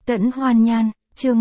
Tẫn Hoan Nhan, chương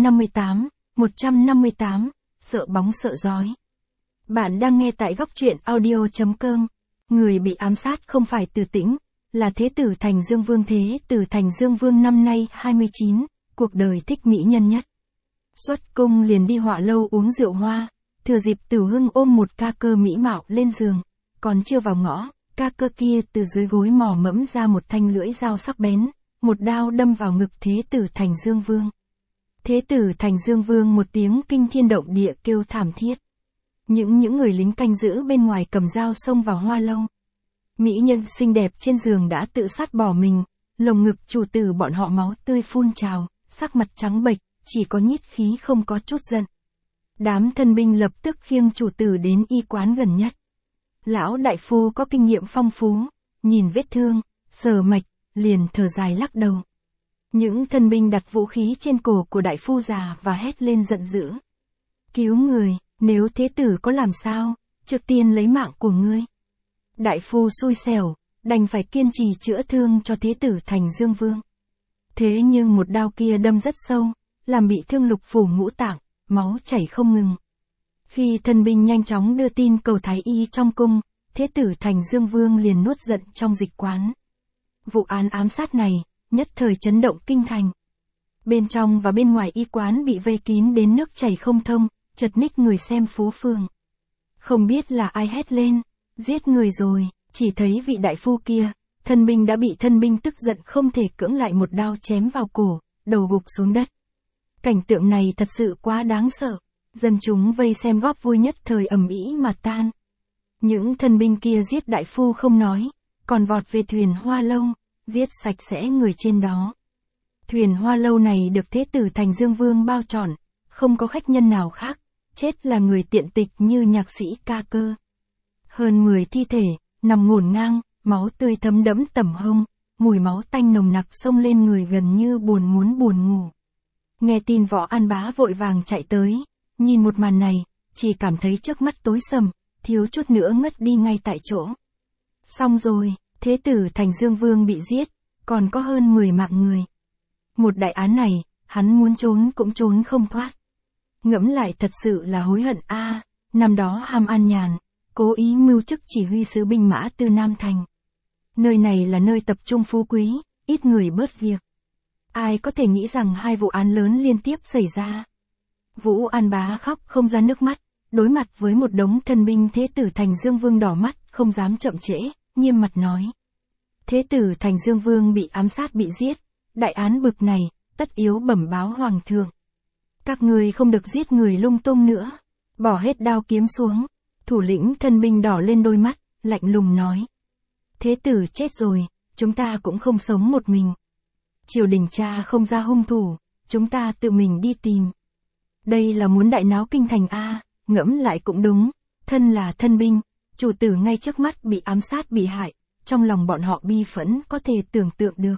158, sợ bóng sợ giói. Bạn đang nghe tại góc truyện audio.com. Người bị ám sát không phải Từ Tĩnh, là Thế tử Thành Dương Vương. Thế tử Thành Dương Vương năm nay 29, cuộc đời thích mỹ nhân nhất. Xuất cung liền đi Họa lâu uống rượu hoa, thừa dịp Tửu Hưng ôm một ca cơ mỹ mạo lên giường, còn chưa vào ngõ, ca cơ kia từ dưới gối mò mẫm ra một thanh lưỡi dao sắc bén, một đao đâm vào ngực Thế tử Thành Dương Vương. Thế tử Thành Dương Vương một tiếng kinh thiên động địa kêu thảm thiết. Những người lính canh giữ bên ngoài cầm dao xông vào hoa lâu. Mỹ nhân xinh đẹp trên giường đã tự sát bỏ mình, lồng ngực chủ tử bọn họ máu tươi phun trào, sắc mặt trắng bệch, chỉ có nhít khí không có chút giận. Đám thân binh lập tức khiêng chủ tử đến y quán gần nhất. Lão đại phu có kinh nghiệm phong phú, nhìn vết thương, sờ mạch, liền thở dài lắc đầu. Những thân binh đặt vũ khí trên cổ của đại phu già và hét lên giận dữ. Cứu người, nếu thế tử có làm sao, trước tiên lấy mạng của ngươi. Đại phu xui xẻo, đành phải kiên trì chữa thương cho Thế tử Thành Dương Vương. Thế nhưng một đao kia đâm rất sâu, làm bị thương lục phủ ngũ tạng, máu chảy không ngừng. Khi thân binh nhanh chóng đưa tin cầu thái y trong cung, Thế tử Thành Dương Vương liền nuốt giận trong dịch quán. Vụ án ám sát này, nhất thời chấn động kinh thành. Bên trong và bên ngoài y quán bị vây kín đến nước chảy không thông, chật ních người xem phố phường. Không biết là ai hét lên, giết người rồi, chỉ thấy vị đại phu kia, thân binh đã bị thân binh tức giận không thể cưỡng lại một đao chém vào cổ, đầu gục xuống đất. Cảnh tượng này thật sự quá đáng sợ, dân chúng vây xem góp vui nhất thời ầm ĩ mà tan. Những thân binh kia giết đại phu không nói, còn vọt về thuyền hoa lâu, giết sạch sẽ người trên đó. Thuyền hoa lâu này được Thế tử Thành Dương Vương bao trọn, không có khách nhân nào khác, chết là người tiện tịch như nhạc sĩ ca cơ. Hơn 10 thi thể, nằm ngổn ngang, máu tươi thấm đẫm tẩm hông, mùi máu tanh nồng nặc xông lên người gần như muốn buồn ngủ. Nghe tin Võ An Bá vội vàng chạy tới, nhìn một màn này, chỉ cảm thấy trước mắt tối sầm, thiếu chút nữa ngất đi ngay tại chỗ. Xong rồi, Thế tử Thành Dương Vương bị giết, còn có hơn 10 mạng người. Một đại án này, hắn muốn trốn cũng trốn không thoát. Ngẫm lại thật sự là hối hận a. Năm đó ham an nhàn, cố ý mưu chức chỉ huy sứ binh mã từ Nam Thành. Nơi này là nơi tập trung phú quý, ít người bớt việc. Ai có thể nghĩ rằng hai vụ án lớn liên tiếp xảy ra. Vũ An Bá khóc không ra nước mắt, đối mặt với một đống thân binh. Thế tử Thành Dương Vương đỏ mắt, không dám chậm trễ, nghiêm mặt nói. Thế tử Thành Dương Vương bị ám sát bị giết, đại án bực này, tất yếu bẩm báo hoàng thượng. Các người không được giết người lung tung nữa, bỏ hết đao kiếm xuống. Thủ lĩnh thân binh đỏ lên đôi mắt, lạnh lùng nói. Thế tử chết rồi, chúng ta cũng không sống một mình. Triều đình tra không ra hung thủ, chúng ta tự mình đi tìm. Đây là muốn đại náo kinh thành a. Ngẫm lại cũng đúng, thân là thân binh, chủ tử ngay trước mắt bị ám sát bị hại, trong lòng bọn họ bi phẫn có thể tưởng tượng được.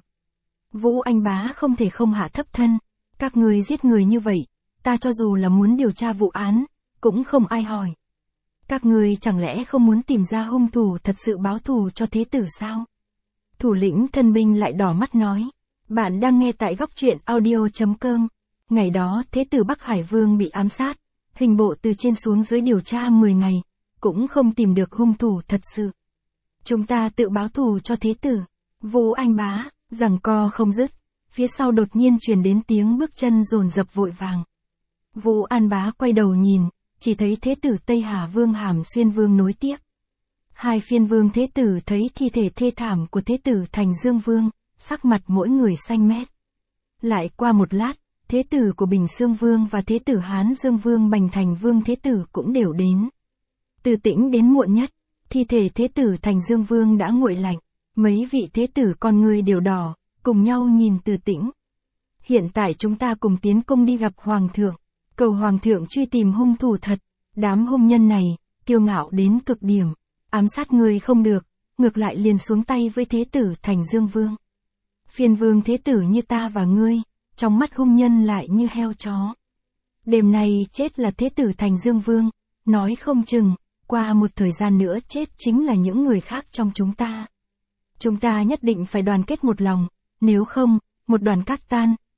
Vũ Anh Bá không thể không hạ thấp thân, các người giết người như vậy, ta cho dù là muốn điều tra vụ án, cũng không ai hỏi. Các người chẳng lẽ không muốn tìm ra hung thủ thật sự báo thù cho thế tử sao? Thủ lĩnh thân binh lại đỏ mắt nói. Bạn đang nghe tại góc truyện audio.com. Ngày đó Thế tử Bắc Hải Vương bị ám sát, hình bộ từ trên xuống dưới điều tra 10 ngày, cũng không tìm được hung thủ thật sự. Chúng ta tự báo thù cho thế tử. Vũ Anh Bá, giằng co không dứt, phía sau đột nhiên truyền đến tiếng bước chân dồn dập vội vàng. Vũ An Bá quay đầu nhìn, chỉ thấy Thế tử Tây Hà Vương Hàm Xuyên Vương nối tiếp. Hai phiên vương thế tử thấy thi thể thê thảm của Thế tử Thành Dương Vương, sắc mặt mỗi người xanh mét. Lại qua một lát, thế tử của Bình Xương Vương và thế tử Hán Dương Vương Bành Thành Vương thế tử cũng đều đến. Từ Tĩnh đến muộn nhất, thi thể thế tử Thành Dương Vương đã nguội lạnh, mấy vị thế tử con người đều đỏ, cùng nhau nhìn Từ Tĩnh. Hiện tại chúng ta cùng tiến cung đi gặp hoàng thượng, cầu hoàng thượng truy tìm hung thủ thật. Đám hung nhân này, kiêu ngạo đến cực điểm, ám sát người không được, ngược lại liền xuống tay với thế tử Thành Dương Vương. Phiên vương thế tử như ta và ngươi, trong mắt hung nhân lại như heo chó. Đêm nay chết là thế tử Thành Dương Vương, nói không chừng, qua một thời gian nữa chết chính là những người khác trong chúng ta. Chúng ta nhất định phải đoàn kết một lòng, nếu không, một đoàn cát tan,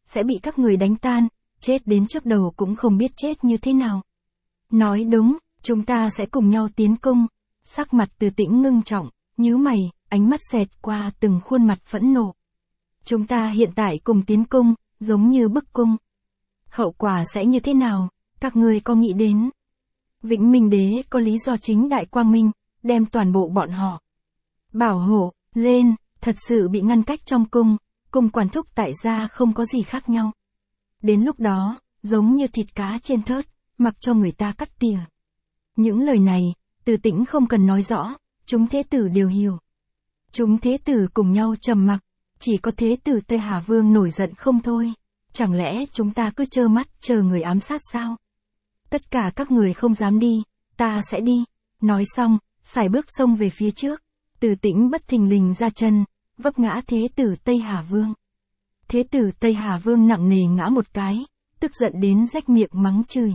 sẽ bị các người đánh tan, chết đến trước đầu cũng không biết chết như thế nào. Nói đúng, chúng ta sẽ cùng nhau tiến cung. Sắc mặt Từ Tĩnh ngưng trọng, nhíu mày, ánh mắt xẹt qua từng khuôn mặt phẫn nộ. Chúng ta hiện tại cùng tiến cung, giống như bức cung. Hậu quả sẽ như thế nào, các ngươi có nghĩ đến? Vĩnh Minh Đế có lý do chính đại quang minh, đem toàn bộ bọn họ bảo hộ lên, thật sự bị ngăn cách trong cung, cùng quản thúc tại gia không có gì khác nhau. Đến lúc đó, giống như thịt cá trên thớt, mặc cho người ta cắt tỉa. Những lời này, Từ Tĩnh không cần nói rõ, chúng thế tử đều hiểu. Chúng thế tử cùng nhau trầm mặc, chỉ có thế tử Tây Hà Vương nổi giận không thôi. Chẳng lẽ chúng ta cứ trơ mắt chờ người ám sát sao? Tất cả các người không dám đi, ta sẽ đi. Nói xong, sải bước xông về phía trước. Từ Tĩnh bất thình lình ra chân, vấp ngã thế tử Tây Hà Vương. Thế tử Tây Hà Vương nặng nề ngã một cái, tức giận đến rách miệng mắng chửi.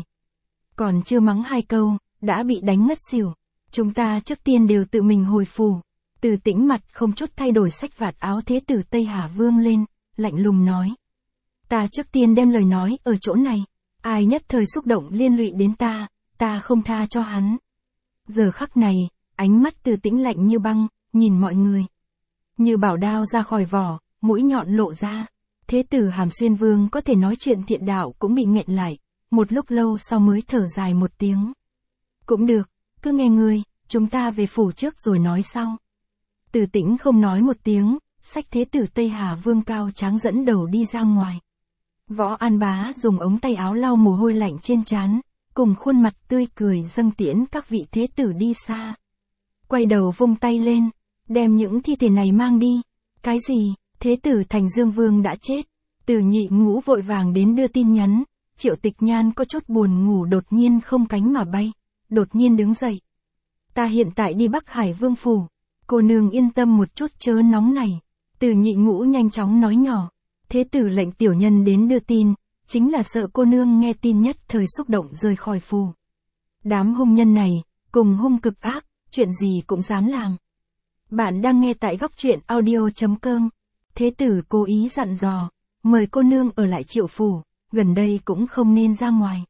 Còn chưa mắng hai câu, đã bị đánh ngất xỉu. Chúng ta trước tiên đều tự mình hồi phù. Từ Tĩnh mặt không chút thay đổi xách vạt áo thế tử Tây Hà Vương lên, lạnh lùng nói. Ta trước tiên đem lời nói ở chỗ này. Ai nhất thời xúc động liên lụy đến ta không tha cho hắn. Giờ khắc này, ánh mắt Từ Tĩnh lạnh như băng, nhìn mọi người. Như bảo đao ra khỏi vỏ, mũi nhọn lộ ra. Thế tử Hàm Xuyên Vương có thể nói chuyện thiện đạo cũng bị nghẹn lại, một lúc lâu sau mới thở dài một tiếng. Cũng được, cứ nghe ngươi, chúng ta về phủ trước rồi nói sau. Từ Tĩnh không nói một tiếng, xách thế tử Tây Hà Vương cao tráng dẫn đầu đi ra ngoài. Võ An Bá dùng ống tay áo lau mồ hôi lạnh trên trán, cùng khuôn mặt tươi cười dâng tiễn các vị thế tử đi xa. Quay đầu vung tay lên, đem những thi thể này mang đi. Cái gì, thế tử Thành Dương Vương đã chết. Từ Nhị Ngũ vội vàng đến đưa tin nhắn. Triệu Tịch Nhan có chút buồn ngủ đột nhiên không cánh mà bay, đột nhiên đứng dậy. Ta hiện tại đi Bắc Hải Vương phủ, cô nương yên tâm một chút chớ nóng này. Từ Nhị Ngũ nhanh chóng nói nhỏ. Thế tử lệnh tiểu nhân đến đưa tin, chính là sợ cô nương nghe tin nhất thời xúc động rời khỏi phù. Đám hung nhân này, cùng hung cực ác, chuyện gì cũng dám làm. Bạn đang nghe tại góc truyện audio.com. Thế tử cố ý dặn dò, mời cô nương ở lại Triệu phủ, gần đây cũng không nên ra ngoài.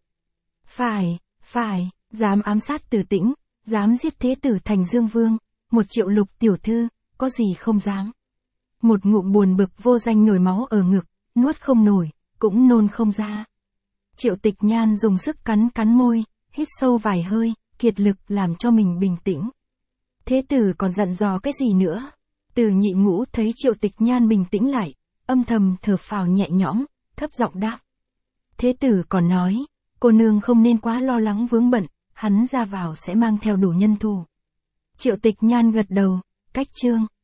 Phải, dám ám sát Từ Tĩnh, dám giết thế tử Thành Dương Vương, một Triệu Lục tiểu thư, có gì không dám. Một ngụm buồn bực vô danh nổi máu ở ngực, nuốt không nổi, cũng nôn không ra. Triệu Tịch Nhan dùng sức cắn môi, hít sâu vài hơi, kiệt lực làm cho mình bình tĩnh. Thế tử còn dặn dò cái gì nữa? Từ Nhị Ngũ thấy Triệu Tịch Nhan bình tĩnh lại, âm thầm thở phào nhẹ nhõm, thấp giọng đáp. Thế tử còn nói, cô nương không nên quá lo lắng vướng bận, hắn ra vào sẽ mang theo đủ nhân thủ. Triệu Tịch Nhan gật đầu, cách chương.